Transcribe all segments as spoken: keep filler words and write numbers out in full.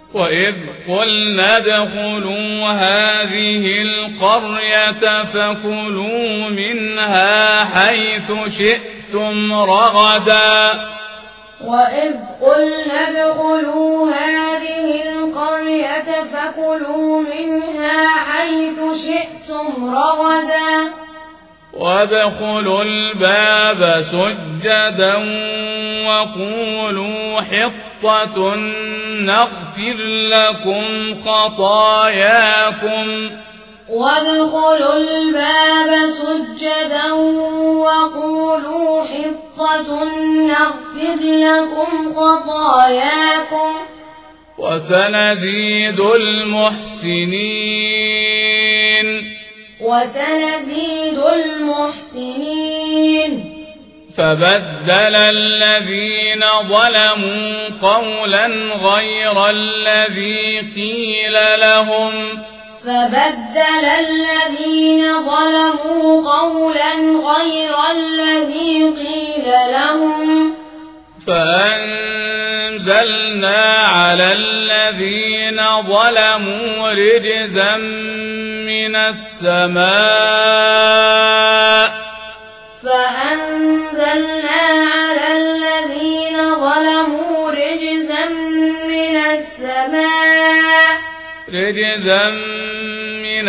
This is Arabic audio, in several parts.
وإذ قلنا ادخلوا هذه القرية فكلوا منها حيث شئتم رغدا وإذ قلنا ادخلوا هذه القرية فكلوا منها حيث شئتم رغدا وادخلوا الباب سجدا وقولوا حطة نغفر لكم خطاياكم وادخلوا الباب سجدا وقولوا حطة نغفر لكم خطاياكم وسنزيد المحسنين وسنزيد المحسنين فبدل الذين ظلموا قولا غير الذي قيل لهم فبدل الذين ظلموا قولا غير الذي قيل لهم فأنزلنا على الذين ظلموا رجزا من السماء فأنزلنا على الذين ظلموا رجزا من السماء رجزا من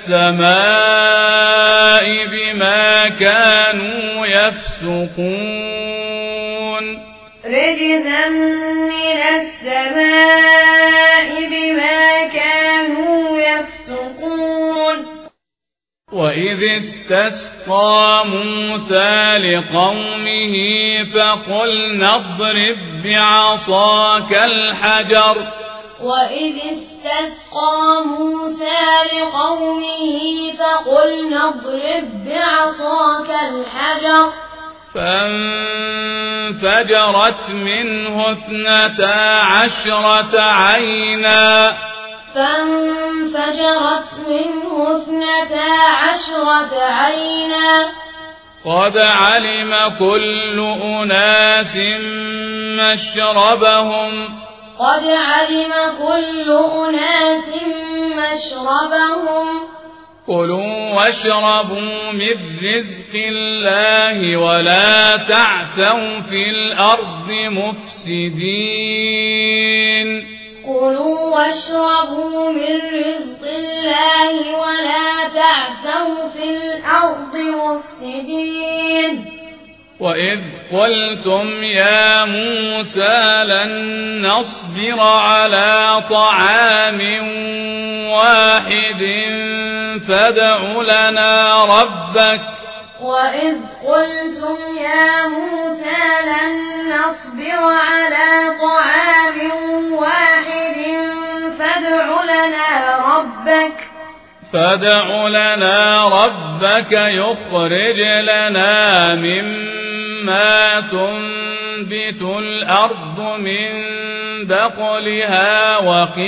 السماء بما كانوا يفسقون رجزا من السماء بما كانوا يفسقون وإذ استسقى موسى لقومه فقلنا اضرب بعصاك الحجر وإذ استسقى موسى لقومه فقلنا اضرب بعصاك الحجر فانفجرت منه اثنتا عشرة عينا فانفجرت منه اثنتا عشرة عينا قد علم كل أناس مشربهم قد علم كل أناس مشربهم كلوا واشربوا من رزق الله ولا تعثوا في الأرض مفسدين كلوا واشربوا من رزق الله ولا تعثوا في الأرض مفسدين وإذ قلتم يا موسى لن نصبر على طعام واحد فادع لنا ربك وإذ قلتم يا موسى لن نصبر على طعام واحد فادع لنا ربك فادع لنا ربك يخرج لنا مما تنبت الأرض من بقلها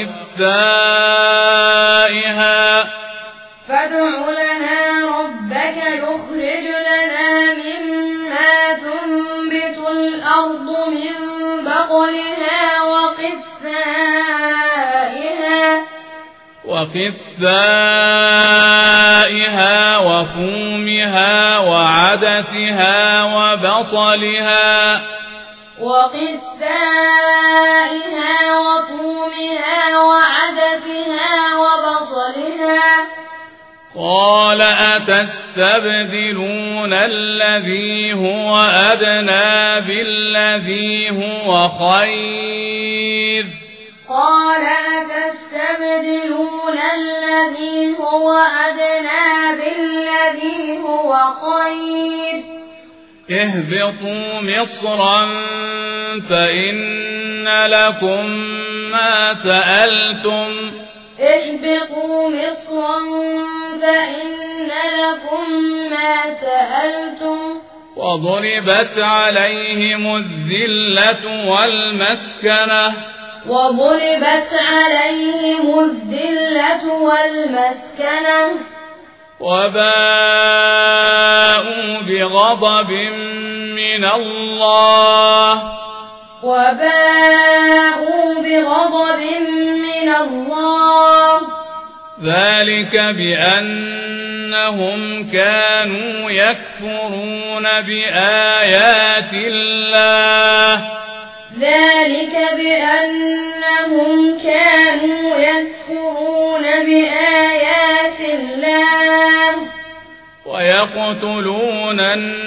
وقثائها فادع لنا ربك يخرج لنا مما تنبت الأرض من بقلها وقثائها وقثائها وفومها وعدسها وبصلها وقثائها وفومها وعدسها وبصلها قال أتستبدلون الذي هو أدنى بالذي هو خير قال أتستبدلون الذي هو أدنى بالذي هو خير اهبطوا مصرا فإن لكم ما سألتم اهبطوا مصرا فإن لكم ما سألتم وضربت عليهم الذلة والمسكنة وضربت عليهم الذلة والمسكنة وباءوا بغضب من الله وباءوا بغضب من من الله ذلك بأنهم كانوا يكفرون بآيات الله ذلك بأنهم كانوا يكفرون بآيات الله ويقتلون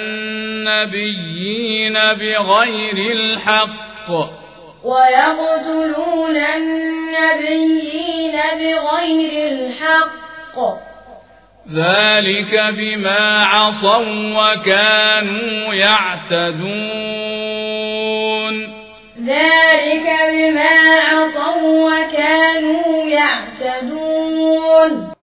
النبيين بغير الحق ويقتلون النبيين بغير الحق ذلك بما عصوا وكانوا يعتدون ذلك بما عصوا وكانوا يعتدون